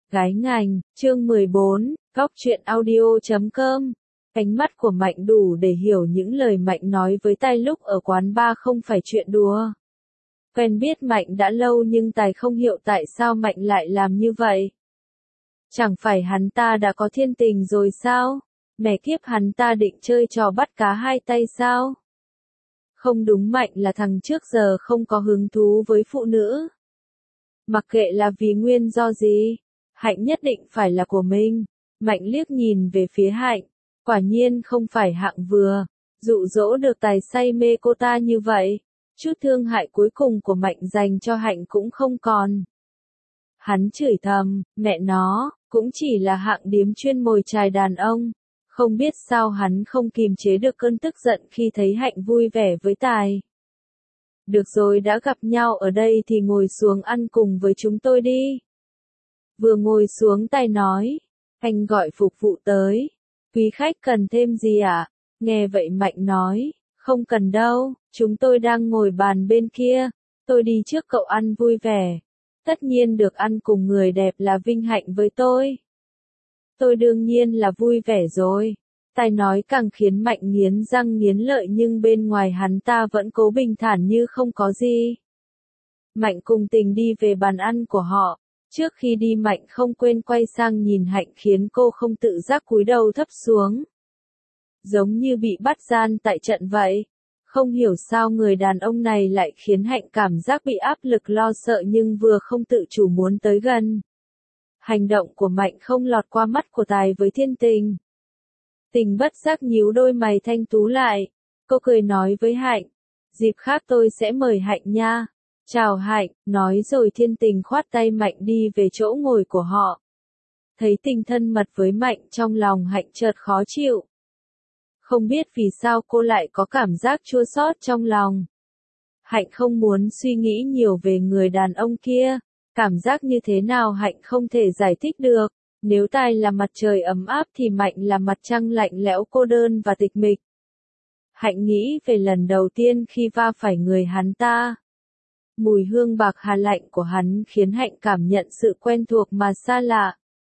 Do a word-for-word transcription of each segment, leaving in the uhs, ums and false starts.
Gái ngành, chương mười bốn, góc truyện audio chấm com. Ánh mắt của Mạnh đủ để hiểu những lời Mạnh nói với Tài lúc ở quán bar không phải chuyện đùa. Quen biết Mạnh đã lâu nhưng Tài không hiểu tại sao Mạnh lại làm như vậy. Chẳng phải hắn ta đã có thiên tình rồi sao? Mẹ kiếp, hắn ta định chơi trò bắt cá hai tay sao? Không đúng, Mạnh là thằng trước giờ không có hứng thú với phụ nữ. Mặc kệ là vì nguyên do gì, Hạnh nhất định phải là của mình. Mạnh liếc nhìn về phía Hạnh, quả nhiên không phải hạng vừa, dụ dỗ được Tài say mê cô ta như vậy. Chút thương hại cuối cùng của Mạnh dành cho Hạnh cũng không còn. Hắn chửi thầm, mẹ nó, cũng chỉ là hạng điếm chuyên mồi chài đàn ông. Không biết sao hắn không kìm chế được cơn tức giận khi thấy Hạnh vui vẻ với Tài. Được rồi, đã gặp nhau ở đây thì ngồi xuống ăn cùng với chúng tôi đi. Vừa ngồi xuống Tài nói, anh gọi phục vụ tới. Quý khách cần thêm gì ạ? À? Nghe vậy Mạnh nói, không cần đâu, chúng tôi đang ngồi bàn bên kia. Tôi đi trước, cậu ăn vui vẻ. Tất nhiên được ăn cùng người đẹp là vinh hạnh với tôi. Tôi đương nhiên là vui vẻ rồi. Tài nói càng khiến Mạnh nghiến răng nghiến lợi, nhưng bên ngoài hắn ta vẫn cố bình thản như không có gì. Mạnh cùng Tình đi về bàn ăn của họ. Trước khi đi Mạnh không quên quay sang nhìn Hạnh khiến cô không tự giác cúi đầu thấp xuống. Giống như bị bắt gian tại trận vậy. Không hiểu sao người đàn ông này lại khiến Hạnh cảm giác bị áp lực lo sợ nhưng vừa không tự chủ muốn tới gần. Hành động của Mạnh không lọt qua mắt của Tài với Thiên Tình. Tình bất giác nhíu đôi mày thanh tú lại. Cô cười nói với Hạnh, dịp khác tôi sẽ mời Hạnh nha. Chào Hạnh, nói rồi Thiên Tình khoát tay Mạnh đi về chỗ ngồi của họ. Thấy Tình thân mật với Mạnh, trong lòng Hạnh chợt khó chịu. Không biết vì sao cô lại có cảm giác chua xót trong lòng. Hạnh không muốn suy nghĩ nhiều về người đàn ông kia. Cảm giác như thế nào Hạnh không thể giải thích được. Nếu Tài là mặt trời ấm áp thì Mạnh là mặt trăng lạnh lẽo cô đơn và tịch mịch. Hạnh nghĩ về lần đầu tiên khi va phải người hắn ta. Mùi hương bạc hà lạnh của hắn khiến Hạnh cảm nhận sự quen thuộc mà xa lạ.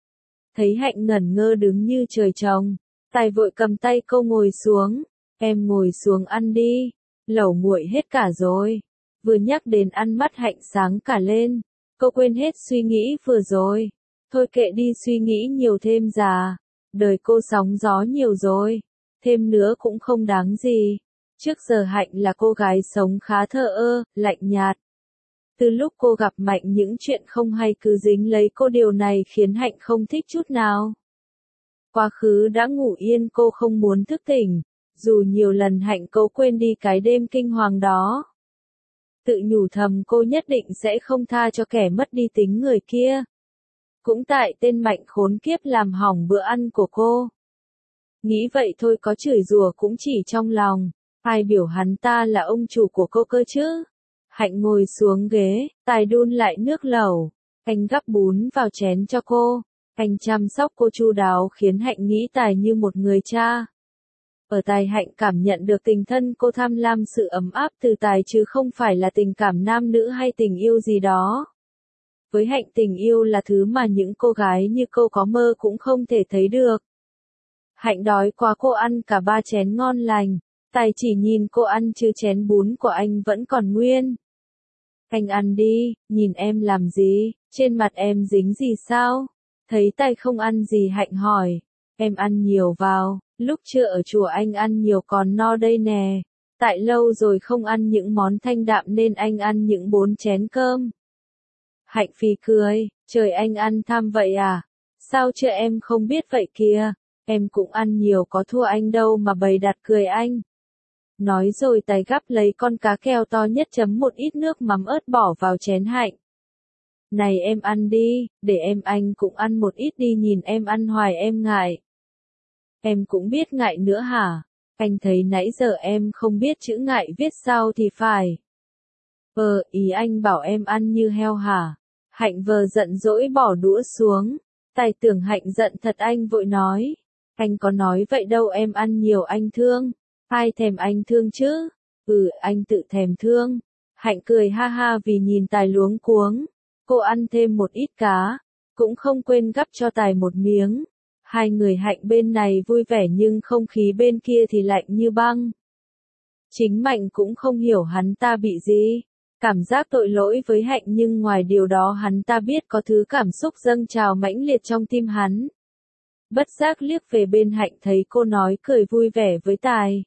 Thấy Hạnh ngẩn ngơ đứng như trời trồng, Tài vội cầm tay cô ngồi xuống. Em ngồi xuống ăn đi, lẩu nguội hết cả rồi. Vừa nhắc đến ăn mắt Hạnh sáng cả lên. Cô quên hết suy nghĩ vừa rồi. Thôi kệ đi, suy nghĩ nhiều thêm già. Đời cô sóng gió nhiều rồi. Thêm nữa cũng không đáng gì. Trước giờ Hạnh là cô gái sống khá thờ ơ, lạnh nhạt. Từ lúc cô gặp Mạnh, những chuyện không hay cứ dính lấy cô, điều này khiến Hạnh không thích chút nào. Quá khứ đã ngủ yên, cô không muốn thức tỉnh. Dù nhiều lần Hạnh cố quên đi cái đêm kinh hoàng đó. Tự nhủ thầm cô nhất định sẽ không tha cho kẻ mất đi tính người kia. Cũng tại tên Mạnh khốn kiếp làm hỏng bữa ăn của cô. Nghĩ vậy thôi, có chửi rủa cũng chỉ trong lòng. Ai biểu hắn ta là ông chủ của cô cơ chứ? Hạnh ngồi xuống ghế, Tài đun lại nước lẩu. Anh gắp bún vào chén cho cô. Anh chăm sóc cô chu đáo khiến Hạnh nghĩ Tài như một người cha. Ở Tài, Hạnh cảm nhận được tình thân cô tham lam sự ấm áp từ Tài chứ không phải là tình cảm nam nữ hay tình yêu gì đó. Với Hạnh, tình yêu là thứ mà những cô gái như cô có mơ cũng không thể thấy được. Hạnh đói quá, cô ăn cả ba chén ngon lành. Tài chỉ nhìn cô ăn chứ chén bún của anh vẫn còn nguyên. Anh ăn đi, nhìn em làm gì, trên mặt em dính gì sao? Thấy Tài không ăn gì, Hạnh hỏi. Em ăn nhiều vào, lúc chưa ở chùa anh ăn nhiều còn no đây nè. Tại lâu rồi không ăn những món thanh đạm nên anh ăn những bốn chén cơm. Hạnh phì cười, trời, anh ăn tham vậy à? Sao chưa, em không biết vậy kìa. Em cũng ăn nhiều, có thua anh đâu mà bày đặt cười anh. Nói rồi Tài gắp lấy con cá kèo to nhất, chấm một ít nước mắm ớt bỏ vào chén Hạnh. Này em ăn đi, để em anh cũng ăn một ít đi, nhìn em ăn hoài em ngại. Em cũng biết ngại nữa hả? Anh thấy nãy giờ em không biết chữ ngại viết sao thì phải. Ờ, ý anh bảo em ăn như heo hả? Hạnh vờ giận dỗi bỏ đũa xuống. Tài tưởng Hạnh giận thật, anh vội nói. Anh có nói vậy đâu, em ăn nhiều anh thương. Ai thèm anh thương chứ? Ừ, anh tự thèm thương. Hạnh cười ha ha vì nhìn Tài luống cuống. Cô ăn thêm một ít cá. cũng không quên gắp cho Tài một miếng. Hai người Hạnh bên này vui vẻ nhưng không khí bên kia thì lạnh như băng. Chính Mạnh cũng không hiểu hắn ta bị gì. Cảm giác tội lỗi với Hạnh nhưng ngoài điều đó hắn ta biết có thứ cảm xúc dâng trào mãnh liệt trong tim hắn. Bất giác liếc về bên Hạnh thấy cô nói cười vui vẻ với Tài.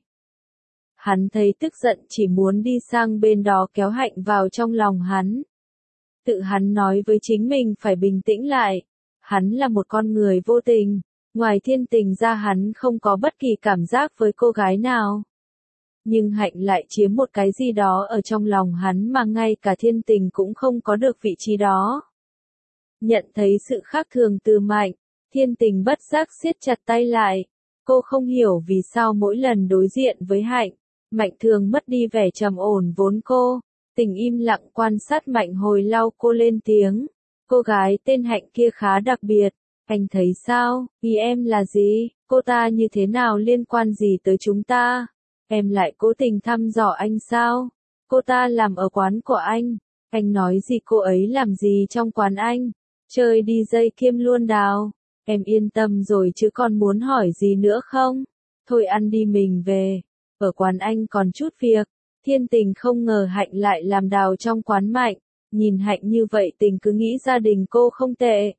Hắn thấy tức giận chỉ muốn đi sang bên đó kéo Hạnh vào trong lòng hắn. Tự hắn nói với chính mình phải bình tĩnh lại. Hắn là một con người vô tình. Ngoài thiên tình ra hắn không có bất kỳ cảm giác với cô gái nào. Nhưng Hạnh lại chiếm một cái gì đó ở trong lòng hắn mà ngay cả thiên tình cũng không có được vị trí đó. Nhận thấy sự khác thường từ Mạnh, thiên tình bất giác siết chặt tay lại. Cô không hiểu vì sao mỗi lần đối diện với Hạnh, Mạnh thường mất đi vẻ trầm ổn vốn cô. Tình im lặng quan sát Mạnh hồi lâu cô lên tiếng. Cô gái tên Hạnh kia khá đặc biệt. Anh thấy sao, ý em là gì, cô ta như thế nào liên quan gì tới chúng ta? Em lại cố tình thăm dò anh sao? Cô ta làm ở quán của anh. Anh nói gì cô ấy làm gì trong quán anh? Chơi đi dây kim luôn đào. Em yên tâm rồi chứ còn muốn hỏi gì nữa không? Thôi ăn đi mình về. Ở quán anh còn chút việc. Thiên tình không ngờ Hạnh lại làm đào trong quán Mạnh. Nhìn Hạnh như vậy tình cứ nghĩ gia đình cô không tệ.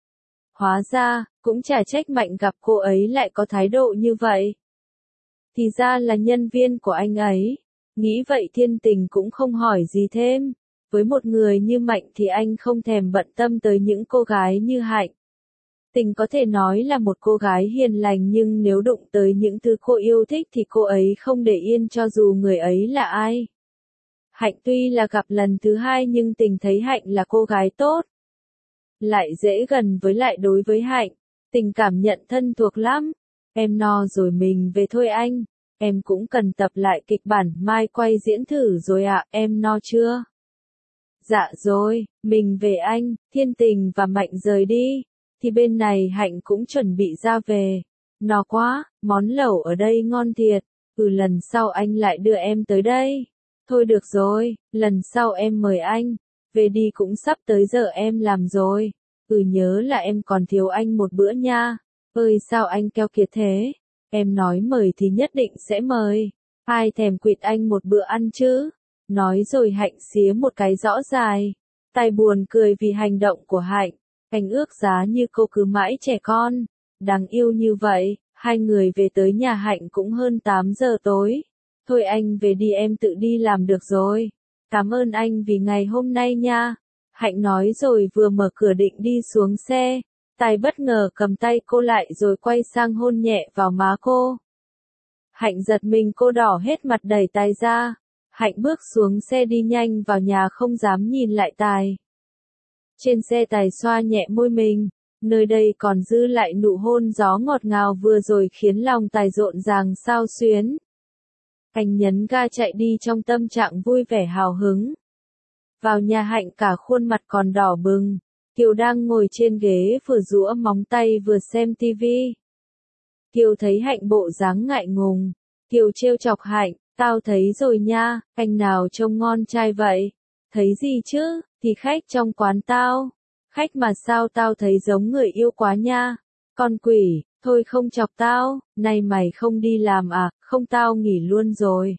Hóa ra, cũng chả trách Mạnh gặp cô ấy lại có thái độ như vậy. Thì ra là nhân viên của anh ấy. Nghĩ vậy thiên tình cũng không hỏi gì thêm. Với một người như Mạnh thì anh không thèm bận tâm tới những cô gái như Hạnh. Tình có thể nói là một cô gái hiền lành nhưng nếu đụng tới những thứ cô yêu thích thì cô ấy không để yên cho dù người ấy là ai. Hạnh tuy là gặp lần thứ hai nhưng tình thấy Hạnh là cô gái tốt. Lại dễ gần với lại đối với Hạnh. Tình cảm nhận thân thuộc lắm. Em no rồi mình về thôi anh. Em cũng cần tập lại kịch bản mai quay diễn thử rồi ạ, à, em no chưa? Dạ rồi, mình về anh, thiên tình và Mạnh rời đi. Thì bên này Hạnh cũng chuẩn bị ra về. No quá, món lẩu ở đây ngon thiệt. Ừ lần sau anh lại đưa em tới đây. Thôi được rồi, lần sau em mời anh. Về đi cũng sắp tới giờ em làm rồi. Ừ nhớ là em còn thiếu anh một bữa nha. Ơi sao anh keo kiệt thế? Em nói mời thì nhất định sẽ mời. Ai thèm quỵt anh một bữa ăn chứ? Nói rồi Hạnh xía một cái rõ dài. Tài buồn cười vì hành động của Hạnh. Anh ước giá như cô cứ mãi trẻ con. Đáng yêu như vậy. Hai người về tới nhà Hạnh cũng hơn tám giờ tối. Thôi anh về đi em tự đi làm được rồi. Cảm ơn anh vì ngày hôm nay nha. Hạnh nói rồi vừa mở cửa định đi xuống xe. Tài bất ngờ cầm tay cô lại rồi quay sang hôn nhẹ vào má cô. Hạnh giật mình cô đỏ hết mặt đẩy Tài ra. Hạnh bước xuống xe đi nhanh vào nhà không dám nhìn lại Tài. Trên xe Tài xoa nhẹ môi mình. Nơi đây còn dư lại nụ hôn gió ngọt ngào vừa rồi khiến lòng Tài rộn ràng xao xuyến. Anh nhấn ga chạy đi trong tâm trạng vui vẻ hào hứng. Vào nhà Hạnh cả khuôn mặt còn đỏ bừng. Kiều đang ngồi trên ghế vừa giũa móng tay vừa xem tivi. Kiều thấy Hạnh bộ dáng ngại ngùng. Kiều trêu chọc Hạnh, tao thấy rồi nha, anh nào trông ngon trai vậy? Thấy gì chứ, thì khách trong quán tao. Khách mà sao tao thấy giống người yêu quá nha. Con quỷ, thôi không chọc tao, nay mày không đi làm à, không tao nghỉ luôn rồi.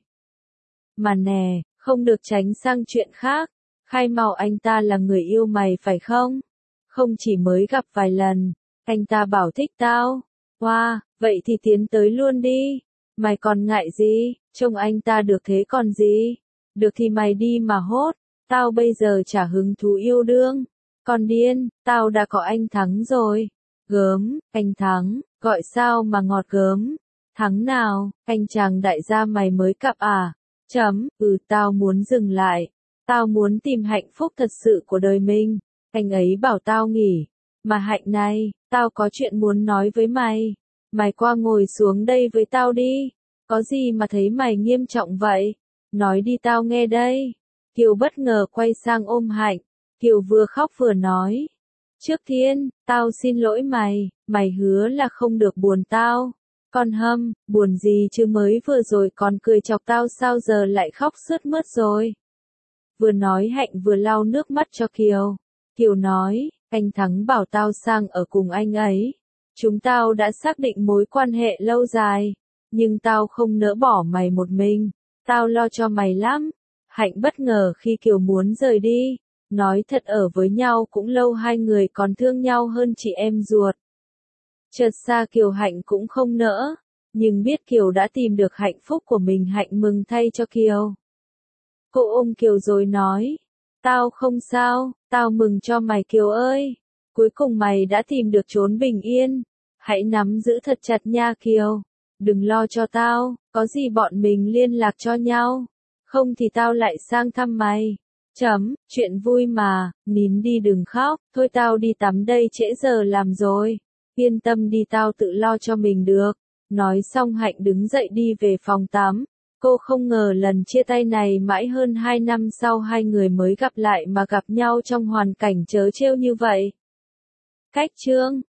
Mà nè, không được tránh sang chuyện khác. Khai mau anh ta là người yêu mày phải không? Không chỉ mới gặp vài lần, anh ta bảo thích tao. Wow, vậy thì tiến tới luôn đi. Mày còn ngại gì, trông anh ta được thế còn gì. Được thì mày đi mà hốt, tao bây giờ chả hứng thú yêu đương. Con điên, tao đã có anh Thắng rồi. Gớm, anh Thắng, gọi sao mà ngọt gớm. Thắng nào, anh chàng đại gia mày mới cặp à? Chấm, ừ tao muốn dừng lại. Tao muốn tìm hạnh phúc thật sự của đời mình. Anh ấy bảo tao nghỉ. Mà Hạnh này, tao có chuyện muốn nói với mày. Mày qua ngồi xuống đây với tao đi. Có gì mà thấy mày nghiêm trọng vậy? Nói đi tao nghe đây. Kiều bất ngờ quay sang ôm Hạnh. Kiều vừa khóc vừa nói. Trước tiên, tao xin lỗi mày. Mày hứa là không được buồn tao. Con hâm, buồn gì chứ mới vừa rồi còn cười chọc tao sao giờ lại khóc sướt mướt rồi. Vừa nói Hạnh vừa lau nước mắt cho Kiều. Kiều nói, Anh Thắng bảo tao sang ở cùng anh ấy. Chúng tao đã xác định mối quan hệ lâu dài. Nhưng tao không nỡ bỏ mày một mình. Tao lo cho mày lắm. Hạnh bất ngờ khi Kiều muốn rời đi. Nói thật ở với nhau cũng lâu, hai người còn thương nhau hơn chị em ruột. Chợt xa Kiều Hạnh cũng không nỡ. Nhưng biết Kiều đã tìm được hạnh phúc của mình, Hạnh mừng thay cho Kiều. Cô ôm Kiều rồi nói. Tao không sao, tao mừng cho mày Kiều ơi. Cuối cùng mày đã tìm được chốn bình yên. Hãy nắm giữ thật chặt nha Kiều. Đừng lo cho tao, có gì bọn mình liên lạc cho nhau. Không thì tao lại sang thăm mày. Chấm, chuyện vui mà, nín đi đừng khóc, thôi tao đi tắm đây, trễ giờ làm rồi. Yên tâm đi, tao tự lo cho mình được. Nói xong Hạnh đứng dậy đi về phòng tắm. Cô không ngờ lần chia tay này mãi hơn hai năm sau hai người mới gặp lại, mà gặp nhau trong hoàn cảnh trớ trêu như vậy. Cách chương